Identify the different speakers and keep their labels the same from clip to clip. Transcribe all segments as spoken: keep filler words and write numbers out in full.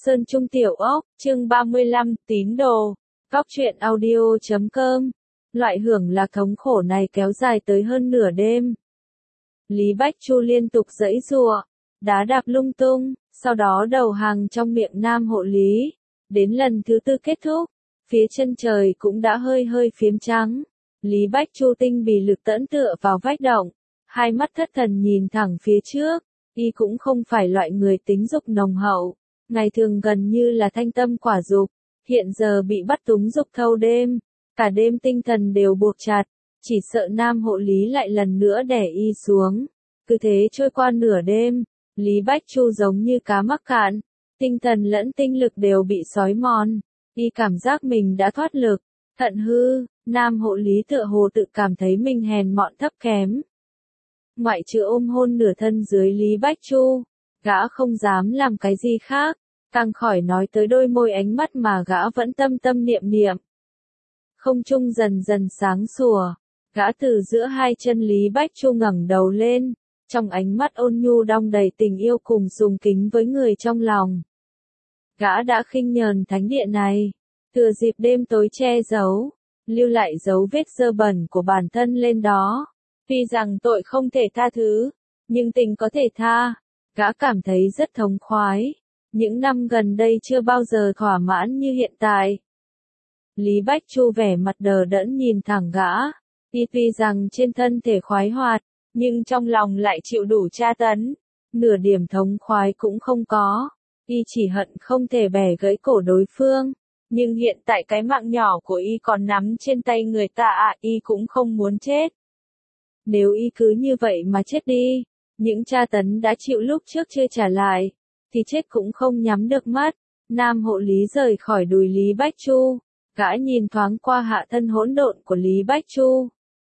Speaker 1: Sơn Trung Tiểu Ốc, chương ba mươi lăm, tín đồ. Góc truyện audio chấm com. Loại hưởng lạc thống khổ này kéo dài tới hơn nửa đêm. Lý Bách Chu liên tục giãy giụa, đá đạp lung tung, sau đó đầu hàng trong miệng nam hộ lý. Đến lần thứ tư kết thúc, phía chân trời cũng đã hơi hơi phiếm trắng. Lý Bách Chu tinh bì lực tẫn tựa vào vách động, hai mắt thất thần nhìn thẳng phía trước. Y cũng không phải loại người tính dục nồng hậu, ngày thường gần như là thanh tâm quả dục, hiện giờ bị bắt túng dục thâu đêm, cả đêm tinh thần đều buộc chặt, chỉ sợ nam hộ lý lại lần nữa đè y xuống. Cứ thế trôi qua nửa đêm, Lý Bách Chu giống như cá mắc cạn, tinh thần lẫn tinh lực đều bị xói mòn, y cảm giác mình đã thoát lực, thận hư, nam hộ lý tựa hồ tự cảm thấy mình hèn mọn thấp kém. Ngoại trừ ôm hôn nửa thân dưới Lý Bách Chu, gã không dám làm cái gì khác, càng khỏi nói tới đôi môi ánh mắt mà gã vẫn tâm tâm niệm niệm. Không trung dần dần sáng sủa, gã từ giữa hai chân Lý Bách Chu ngẩng đầu lên, trong ánh mắt ôn nhu đong đầy tình yêu cùng sùng kính với người trong lòng. Gã đã khinh nhờn thánh địa này, thừa dịp đêm tối che giấu, lưu lại dấu vết dơ bẩn của bản thân lên đó. Tuy rằng tội không thể tha thứ, nhưng tình có thể tha, gã cảm thấy rất thống khoái. Những năm gần đây chưa bao giờ thỏa mãn như hiện tại. Lý Bách Chu vẻ mặt đờ đẫn nhìn thẳng gã, y tuy rằng trên thân thể khoái hoạt, nhưng trong lòng lại chịu đủ tra tấn, nửa điểm thống khoái cũng không có, y chỉ hận không thể bẻ gãy cổ đối phương. Nhưng hiện tại cái mạng nhỏ của y còn nắm trên tay người ta à, y cũng không muốn chết. Nếu y cứ như vậy mà chết đi, những tra tấn đã chịu lúc trước chưa trả lại, thì chết cũng không nhắm được mắt. Nam hộ lý rời khỏi đùi Lý Bách Chu, gã nhìn thoáng qua hạ thân hỗn độn của Lý Bách Chu.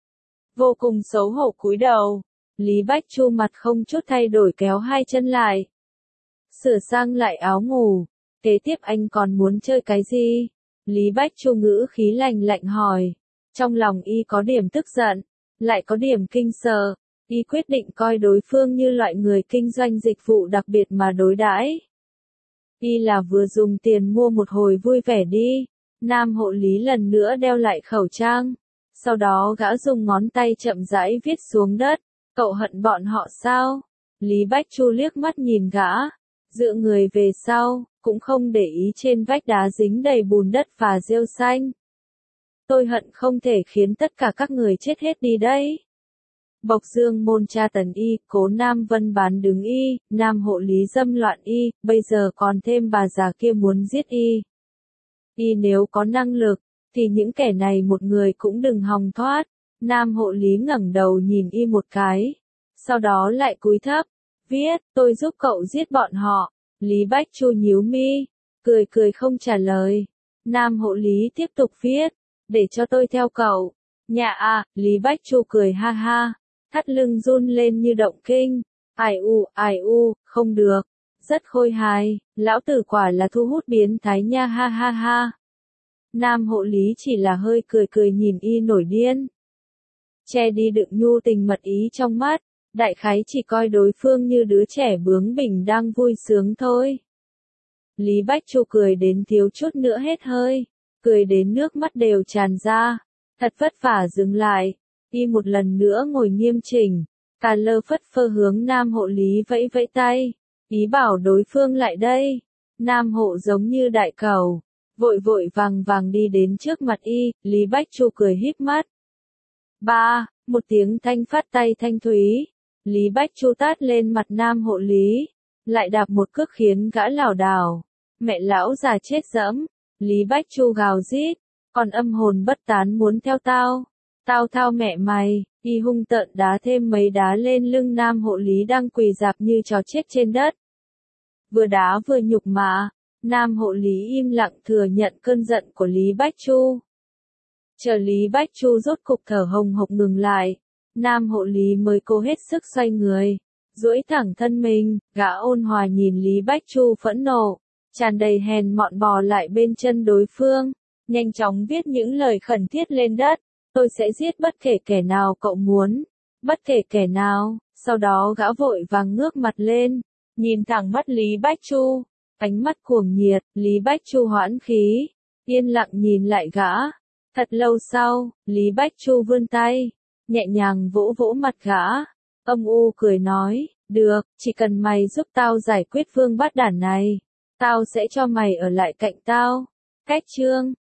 Speaker 1: Vô cùng xấu hổ cúi đầu, Lý Bách Chu mặt không chút thay đổi kéo hai chân lại. Sửa sang lại áo ngủ, kế tiếp anh còn muốn chơi cái gì? Lý Bách Chu ngữ khí lạnh lạnh hỏi, trong lòng y có điểm tức giận. Lại có điểm kinh sợ, y quyết định coi đối phương như loại người kinh doanh dịch vụ đặc biệt mà đối đãi. Y là vừa dùng tiền mua một hồi vui vẻ đi. Nam hộ lý lần nữa đeo lại khẩu trang, sau đó gã dùng ngón tay chậm rãi viết xuống đất, cậu hận bọn họ sao? Lý Bách Chu liếc mắt nhìn gã, dựa người về sau, cũng không để ý trên vách đá dính đầy bùn đất và rêu xanh. Tôi hận không thể khiến tất cả các người chết hết đi đấy. Bộc Dương môn tra tấn y, Cố Nam Vân bán đứng y, Nam hộ lý dâm loạn y, bây giờ còn thêm bà già kia muốn giết y. Y nếu có năng lực, thì những kẻ này một người cũng đừng hòng thoát. Nam hộ lý ngẩng đầu nhìn y một cái, sau đó lại cúi thấp, viết, tôi giúp cậu giết bọn họ. Lý Bách Chu nhíu mi, cười cười không trả lời. Nam hộ lý tiếp tục viết, để cho tôi theo cậu. Nhà à, Lý Bách Chu cười ha ha, thắt lưng run lên như động kinh. Ai u, ai u, không được, rất khôi hài, lão tử quả là thu hút biến thái nha ha ha ha. Nam hộ lý chỉ là hơi cười cười nhìn y nổi điên. Che đi đựng nhu tình mật ý trong mắt, đại khái chỉ coi đối phương như đứa trẻ bướng bỉnh đang vui sướng thôi. Lý Bách Chu cười đến thiếu chút nữa hết hơi. Cười đến nước mắt đều tràn ra, thật vất vả dừng lại, y một lần nữa ngồi nghiêm chỉnh, cà lơ phất phơ hướng nam hộ lý vẫy vẫy tay, ý bảo đối phương lại đây. Nam hộ giống như đại cầu, vội vội vàng vàng đi đến trước mặt y, Lý Bách Chu cười híp mắt. Ba, một tiếng thanh phát tay thanh thúy, Lý Bách Chu tát lên mặt nam hộ lý, lại đạp một cước khiến gã lảo đảo, mẹ lão già chết dẫm. Lý Bách Chu gào rít, còn âm hồn bất tán muốn theo tao, tao thao mẹ mày, y hung tợn đá thêm mấy đá lên lưng nam hộ lý đang quỳ rạp như chó chết trên đất. Vừa đá vừa nhục mạ, nam hộ lý im lặng thừa nhận cơn giận của Lý Bách Chu. Chờ Lý Bách Chu rốt cục thở hồng hộc ngừng lại, nam hộ lý mới cố hết sức xoay người, duỗi thẳng thân mình, gã ôn hòa nhìn Lý Bách Chu phẫn nộ, tràn đầy hèn mọn bò lại bên chân đối phương, nhanh chóng viết những lời khẩn thiết lên đất, tôi sẽ giết bất kể kẻ nào cậu muốn, bất kể kẻ nào. Sau đó gã vội vàng ngước mặt lên, nhìn thẳng mắt Lý Bách Chu, Ánh mắt cuồng nhiệt, Lý Bách Chu hoãn khí, yên lặng nhìn lại gã. Thật lâu sau, Lý Bách Chu vươn tay, nhẹ nhàng vỗ vỗ mặt gã. Âm u cười nói, được, chỉ cần mày giúp tao giải quyết vương bát đản này, tao sẽ cho mày ở lại cạnh tao. Cách chương